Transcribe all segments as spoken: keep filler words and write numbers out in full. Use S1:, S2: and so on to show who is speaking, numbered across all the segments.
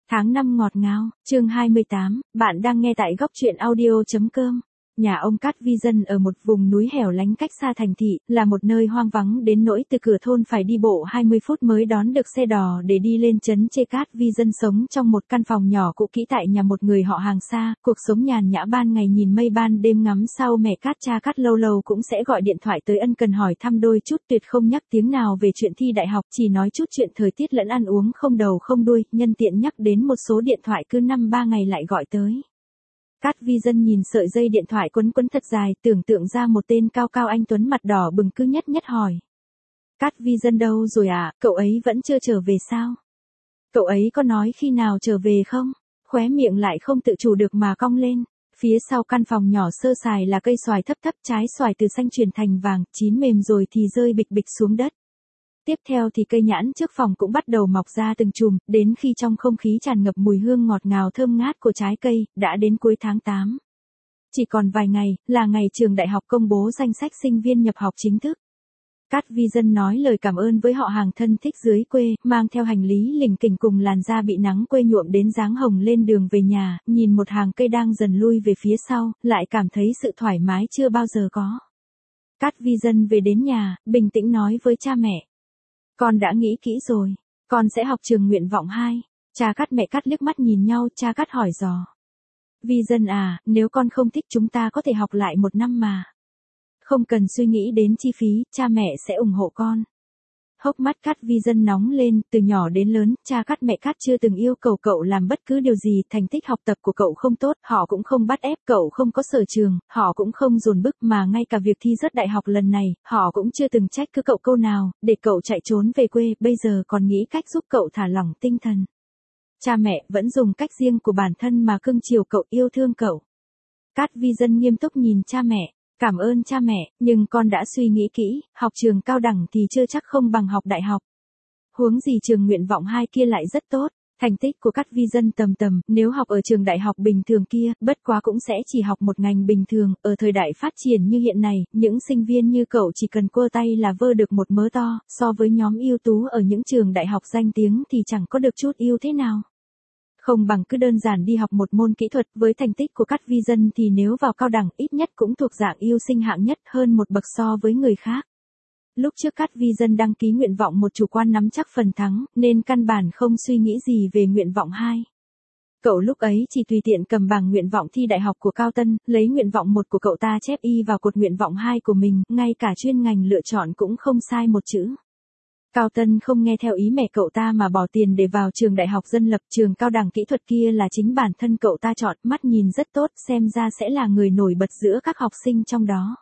S1: Tháng năm ngọt ngào, chương hai mươi tám, bạn đang nghe tại góc truyện audio.com. Nhà ông Cát Vi Dân ở một vùng núi hẻo lánh cách xa thành thị, là một nơi hoang vắng đến nỗi từ cửa thôn phải đi bộ hai mươi phút mới đón được xe đò để đi lên trấn Chê. Cát Vi Dân sống trong một căn phòng nhỏ cũ kỹ tại nhà một người họ hàng xa, cuộc sống nhàn nhã ban ngày nhìn mây ban đêm ngắm sao mẹ Cát. Cha Cát lâu lâu cũng sẽ gọi điện thoại tới ân cần hỏi thăm đôi chút, tuyệt không nhắc tiếng nào về chuyện thi đại học, chỉ nói chút chuyện thời tiết lẫn ăn uống không đầu không đuôi, nhân tiện nhắc đến một số điện thoại cứ năm ba ngày lại gọi tới. Cát Vi Dân nhìn sợi dây điện thoại quấn quấn thật dài, tưởng tượng ra một tên cao cao anh tuấn mặt đỏ bừng, cứ nhất nhất hỏi. Cát Vi Dân đâu rồi à, cậu ấy vẫn chưa trở về sao? Cậu ấy có nói khi nào trở về không? Khóe miệng lại không tự chủ được mà cong lên. Phía sau căn phòng nhỏ sơ sài là cây xoài thấp thấp, trái xoài từ xanh chuyển thành vàng, chín mềm rồi thì rơi bịch bịch xuống đất. Tiếp theo thì cây nhãn trước phòng cũng bắt đầu mọc ra từng chùm, đến khi trong không khí tràn ngập mùi hương ngọt ngào thơm ngát của trái cây, đã đến cuối tháng tám. Chỉ còn vài ngày, là ngày trường đại học công bố danh sách sinh viên nhập học chính thức. Cát Vi Dân nói lời cảm ơn với họ hàng thân thích dưới quê, mang theo hành lý lỉnh kỉnh cùng làn da bị nắng quê nhuộm đến dáng hồng lên đường về nhà, nhìn một hàng cây đang dần lui về phía sau, lại cảm thấy sự thoải mái chưa bao giờ có. Cát Vi Dân về đến nhà, bình tĩnh nói với cha mẹ. Con đã nghĩ kỹ rồi, con sẽ học trường nguyện vọng hai. Cha Cát mẹ Cát liếc mắt nhìn nhau, cha Cát hỏi dò. Vi Dân à, nếu con không thích chúng ta có thể học lại một năm mà. Không cần suy nghĩ đến chi phí, cha mẹ sẽ ủng hộ con. Hốc mắt Cát Vi Dân nóng lên, từ nhỏ đến lớn, cha Cát mẹ Cát chưa từng yêu cầu cậu làm bất cứ điều gì, thành tích học tập của cậu không tốt, họ cũng không bắt ép, cậu không có sở trường, họ cũng không dồn bức, mà ngay cả việc thi rớt đại học lần này, họ cũng chưa từng trách cứ cậu câu nào, để cậu chạy trốn về quê, bây giờ còn nghĩ cách giúp cậu thả lỏng tinh thần. Cha mẹ vẫn dùng cách riêng của bản thân mà cưng chiều cậu, yêu thương cậu. Cát Vi Dân nghiêm túc nhìn cha mẹ. Cảm ơn cha mẹ, nhưng con đã suy nghĩ kỹ, học trường cao đẳng thì chưa chắc không bằng học đại học. Huống gì trường nguyện vọng hai kia lại rất tốt, thành tích của Cát Vi Dân tầm tầm, nếu học ở trường đại học bình thường kia, bất quá cũng sẽ chỉ học một ngành bình thường, ở thời đại phát triển như hiện này, những sinh viên như cậu chỉ cần quơ tay là vơ được một mớ to, so với nhóm ưu tú ở những trường đại học danh tiếng thì chẳng có được chút ưu thế nào. Không bằng cứ đơn giản đi học một môn kỹ thuật, với thành tích của Cát Vi Dân thì nếu vào cao đẳng ít nhất cũng thuộc dạng ưu sinh hạng nhất, hơn một bậc so với người khác. Lúc trước Cát Vi Dân đăng ký nguyện vọng một chủ quan nắm chắc phần thắng, nên căn bản không suy nghĩ gì về nguyện vọng hai. Cậu lúc ấy chỉ tùy tiện cầm bằng nguyện vọng thi đại học của Cao Tân, lấy nguyện vọng một của cậu ta chép y vào cột nguyện vọng hai của mình, ngay cả chuyên ngành lựa chọn cũng không sai một chữ. Cao Tân không nghe theo ý mẹ cậu ta mà bỏ tiền để vào trường đại học dân lập, trường cao đẳng kỹ thuật kia là chính bản thân cậu ta chọn, mắt nhìn rất tốt, xem ra sẽ là người nổi bật giữa các học sinh trong đó.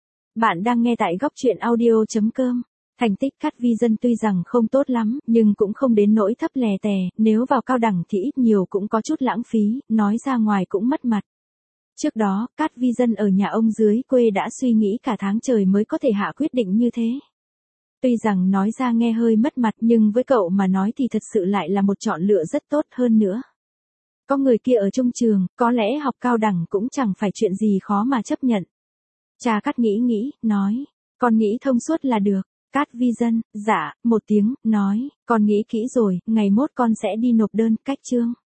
S1: Bạn đang nghe tại góc truyện audio.com. Thành tích Cát Vi Dân tuy rằng không tốt lắm, nhưng cũng không đến nỗi thấp lè tè, nếu vào cao đẳng thì ít nhiều cũng có chút lãng phí, nói ra ngoài cũng mất mặt. Trước đó, Cát Vi Dân ở nhà ông dưới quê đã suy nghĩ cả tháng trời mới có thể hạ quyết định như thế. Tuy rằng nói ra nghe hơi mất mặt, nhưng với cậu mà nói thì thật sự lại là một chọn lựa rất tốt hơn nữa. Có người kia ở trong trường, có lẽ học cao đẳng cũng chẳng phải chuyện gì khó mà chấp nhận. Cha Cát nghĩ nghĩ, nói, con nghĩ thông suốt là được. Cát Vi Dân, dạ, một tiếng, nói, con nghĩ kỹ rồi, ngày mốt con sẽ đi nộp đơn, cách chương.